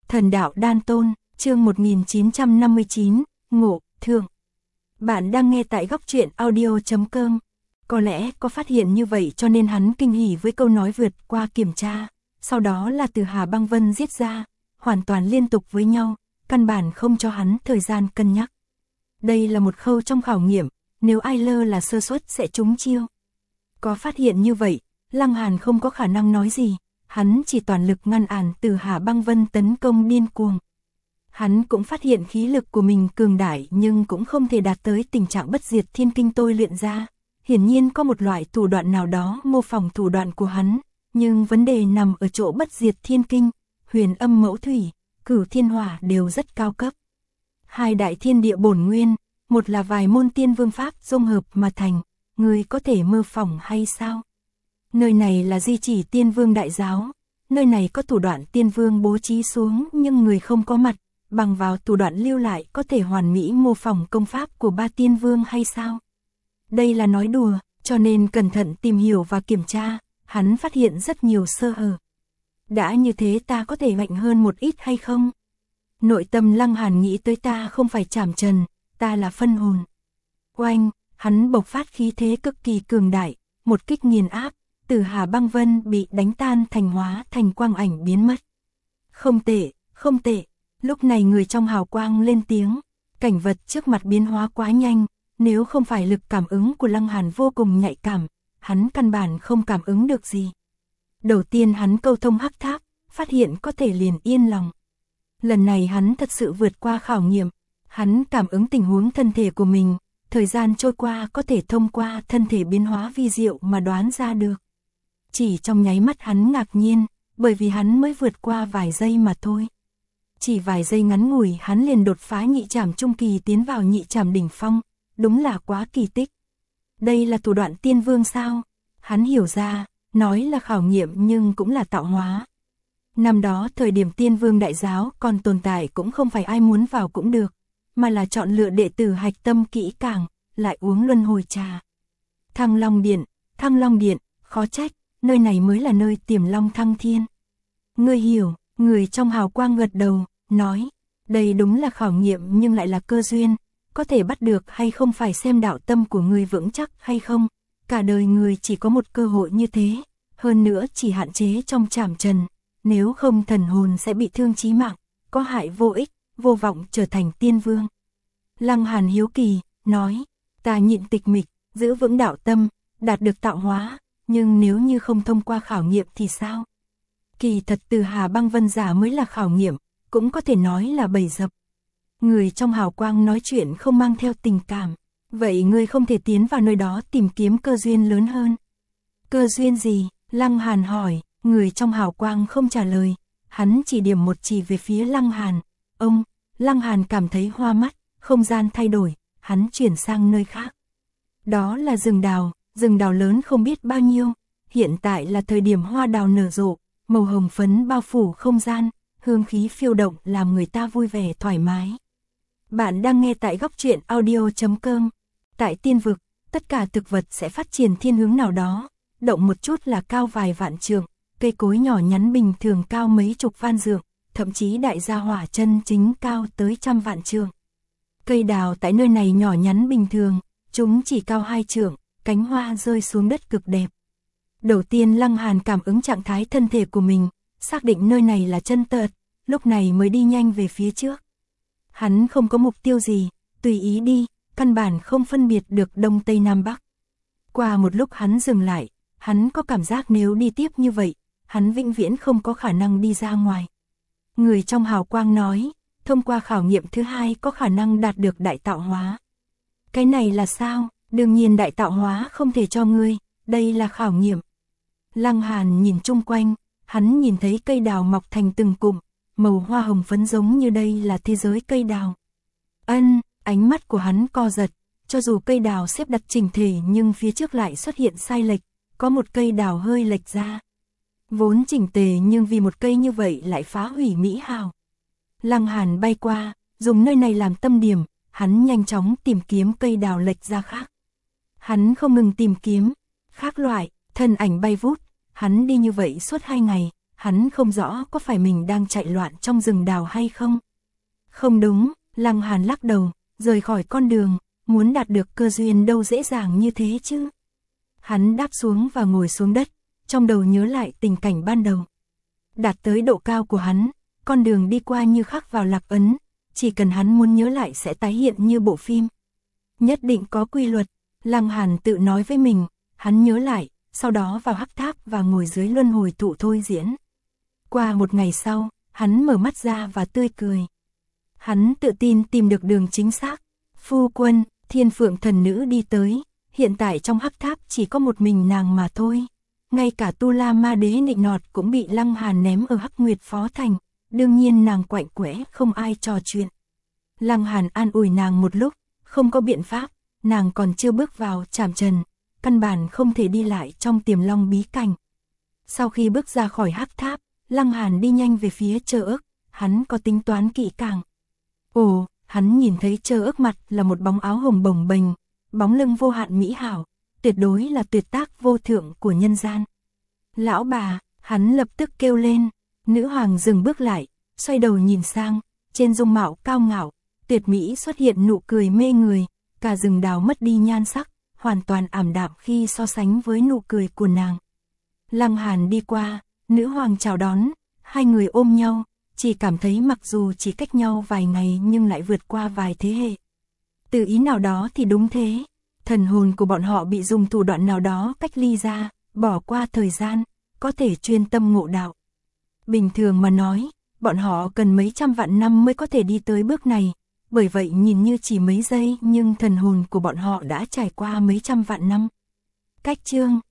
Thần đạo đan tôn, chương 1959, ngộ, thương. Bạn đang nghe tại góc truyện audio.com. Có lẽ có phát hiện như vậy cho nên hắn kinh hỉ với câu nói vượt qua kiểm tra. Sau đó là từ Hà Băng Vân giết ra, hoàn toàn liên tục với nhau, căn bản không cho hắn thời gian cân nhắc. Đây là một khâu trong khảo nghiệm, nếu ai lơ là sơ suất sẽ trúng chiêu. Có phát hiện như vậy, Lăng Hàn không có khả năng nói gì, hắn chỉ toàn lực ngăn cản từ Hà Băng Vân tấn công điên cuồng. Hắn cũng phát hiện khí lực của mình cường đại nhưng cũng không thể đạt tới tình trạng bất diệt thiên kinh tôi luyện ra. Hiển nhiên có một loại thủ đoạn nào đó mô phỏng thủ đoạn của hắn, nhưng vấn đề nằm ở chỗ bất diệt thiên kinh, huyền âm mẫu thủy, cửu thiên hỏa đều rất cao cấp. Hai đại thiên địa bổn nguyên, một là vài môn tiên vương pháp dung hợp mà thành, người có thể mơ phỏng hay sao? Nơi này là di chỉ tiên vương đại giáo, nơi này có thủ đoạn tiên vương bố trí xuống nhưng người không có mặt, bằng vào thủ đoạn lưu lại có thể hoàn mỹ mô phỏng công pháp của ba tiên vương hay sao? Đây là nói đùa, cho nên cẩn thận tìm hiểu và kiểm tra, hắn phát hiện rất nhiều sơ hở. Đã như thế ta có thể mạnh hơn một ít hay không? Nội tâm Lăng Hàn nghĩ tới ta không phải chảm trần, ta là phân hồn. Oanh, hắn bộc phát khí thế cực kỳ cường đại, một kích nghiền áp, từ Hà Băng Vân bị đánh tan thành hóa thành quang ảnh biến mất. Không tệ, không tệ, lúc này người trong hào quang lên tiếng, cảnh vật trước mặt biến hóa quá nhanh, nếu không phải lực cảm ứng của Lăng Hàn vô cùng nhạy cảm, hắn căn bản không cảm ứng được gì. Đầu tiên hắn câu thông hắc tháp, phát hiện có thể liền yên lòng. Lần này hắn thật sự vượt qua khảo nghiệm, hắn cảm ứng tình huống thân thể của mình, thời gian trôi qua có thể thông qua thân thể biến hóa vi diệu mà đoán ra được. Chỉ trong nháy mắt hắn ngạc nhiên, bởi vì hắn mới vượt qua vài giây mà thôi. Chỉ vài giây ngắn ngủi hắn liền đột phá nhị trảm trung kỳ tiến vào nhị trảm đỉnh phong, đúng là quá kỳ tích. Đây là thủ đoạn tiên vương sao? Hắn hiểu ra, nói là khảo nghiệm nhưng cũng là tạo hóa. Năm đó thời điểm tiên vương đại giáo còn tồn tại cũng không phải ai muốn vào cũng được, mà là chọn lựa đệ tử hạch tâm kỹ càng, lại uống luân hồi trà. Thăng Long Điện, khó trách, nơi này mới là nơi tiềm long thăng thiên. Ngươi hiểu, người trong hào quang gật đầu, nói, đây đúng là khảo nghiệm nhưng lại là cơ duyên, có thể bắt được hay không phải xem đạo tâm của người vững chắc hay không, cả đời người chỉ có một cơ hội như thế, hơn nữa chỉ hạn chế trong trảm trần, nếu không thần hồn sẽ bị thương chí mạng, có hại vô ích, vô vọng trở thành tiên vương. Lăng Hàn hiếu kỳ, nói, ta nhịn tịch mịch, giữ vững đạo tâm, đạt được tạo hóa, nhưng nếu như không thông qua khảo nghiệm thì sao? Kỳ thật từ Hà Băng Vân giả mới là khảo nghiệm, cũng có thể nói là bẫy dập. Người trong hào quang nói chuyện không mang theo tình cảm, vậy ngươi không thể tiến vào nơi đó tìm kiếm cơ duyên lớn hơn. Cơ duyên gì? Lăng Hàn hỏi, người trong hào quang không trả lời, hắn chỉ điểm một chỉ về phía Lăng Hàn. Lăng Hàn cảm thấy hoa mắt, không gian thay đổi, hắn chuyển sang nơi khác. Đó là rừng đào lớn không biết bao nhiêu, hiện tại là thời điểm hoa đào nở rộ, màu hồng phấn bao phủ không gian, hương khí phiêu động làm người ta vui vẻ thoải mái. Bạn đang nghe tại góc truyện audio.com. Tại tiên vực, tất cả thực vật sẽ phát triển thiên hướng nào đó, động một chút là cao vài vạn trượng, cây cối nhỏ nhắn bình thường cao mấy chục van dượng, thậm chí đại gia hỏa chân chính cao tới trăm vạn trượng. Cây đào tại nơi này nhỏ nhắn bình thường, chúng chỉ cao 2 trượng, cánh hoa rơi xuống đất cực đẹp. Đầu tiên Lăng Hàn cảm ứng trạng thái thân thể của mình, xác định nơi này là chân tợt, lúc này mới đi nhanh về phía trước. Hắn không có mục tiêu gì, tùy ý đi, căn bản không phân biệt được đông tây nam bắc. Qua một lúc hắn dừng lại, hắn có cảm giác nếu đi tiếp như vậy, hắn vĩnh viễn không có khả năng đi ra ngoài. Người trong hào quang nói, thông qua khảo nghiệm thứ hai có khả năng đạt được đại tạo hóa. Cái này là sao? Đương nhiên đại tạo hóa không thể cho ngươi, đây là khảo nghiệm. Lăng Hàn nhìn chung quanh, hắn nhìn thấy cây đào mọc thành từng cụm, màu hoa hồng phấn giống như đây là thế giới cây đào. Ánh mắt của hắn co giật, cho dù cây đào xếp đặt chỉnh thể nhưng phía trước lại xuất hiện sai lệch, có một cây đào hơi lệch ra. Vốn chỉnh tề nhưng vì một cây như vậy lại phá hủy mỹ hào. Lăng Hàn bay qua, dùng nơi này làm tâm điểm, hắn nhanh chóng tìm kiếm cây đào lệch ra khác. Hắn không ngừng tìm kiếm, khác loại, thân ảnh bay vút, hắn đi như vậy suốt 2 ngày, hắn không rõ có phải mình đang chạy loạn trong rừng đào hay không. Không đúng, Lăng Hàn lắc đầu, rời khỏi con đường, muốn đạt được cơ duyên đâu dễ dàng như thế chứ. Hắn đáp xuống và ngồi xuống đất, trong đầu nhớ lại tình cảnh ban đầu. Đạt tới độ cao của hắn, con đường đi qua như khắc vào lạc ấn, chỉ cần hắn muốn nhớ lại sẽ tái hiện như bộ phim. Nhất định có quy luật, Lăng Hàn tự nói với mình, hắn nhớ lại, sau đó vào hắc tháp và ngồi dưới luân hồi thụ thôi diễn. Qua một ngày sau, hắn mở mắt ra và tươi cười. Hắn tự tin tìm được đường chính xác. Phu quân, Thiên Phượng thần nữ đi tới, hiện tại trong hắc tháp chỉ có một mình nàng mà thôi. Ngay cả Tu La Ma Đế nịnh nọt cũng bị Lăng Hàn ném ở Hắc Nguyệt Phó Thành, đương nhiên nàng quạnh quẽ không ai trò chuyện. Lăng Hàn an ủi nàng một lúc, không có biện pháp, nàng còn chưa bước vào trảm trần, căn bản không thể đi lại trong Tiềm Long bí cảnh. Sau khi bước ra khỏi hắc tháp, Lăng Hàn đi nhanh về phía Trơ Ức, hắn có tính toán kỹ càng. Ồ, hắn nhìn thấy Trơ Ức mặt là một bóng áo hồng bồng bềnh, bóng lưng vô hạn mỹ hảo, tuyệt đối là tuyệt tác vô thượng của nhân gian. Lão bà, hắn lập tức kêu lên, nữ hoàng dừng bước lại, xoay đầu nhìn sang, trên dung mạo cao ngạo, tuyệt mỹ xuất hiện nụ cười mê người, cả rừng đào mất đi nhan sắc, hoàn toàn ảm đạm khi so sánh với nụ cười của nàng. Lăng Hàn đi qua, nữ hoàng chào đón, hai người ôm nhau, chỉ cảm thấy mặc dù chỉ cách nhau vài ngày nhưng lại vượt qua vài thế hệ. Từ ý nào đó thì đúng thế, thần hồn của bọn họ bị dùng thủ đoạn nào đó cách ly ra, bỏ qua thời gian, có thể chuyên tâm ngộ đạo. Bình thường mà nói, bọn họ cần mấy trăm vạn năm mới có thể đi tới bước này, bởi vậy nhìn như chỉ mấy giây nhưng thần hồn của bọn họ đã trải qua mấy trăm vạn năm. Cách chương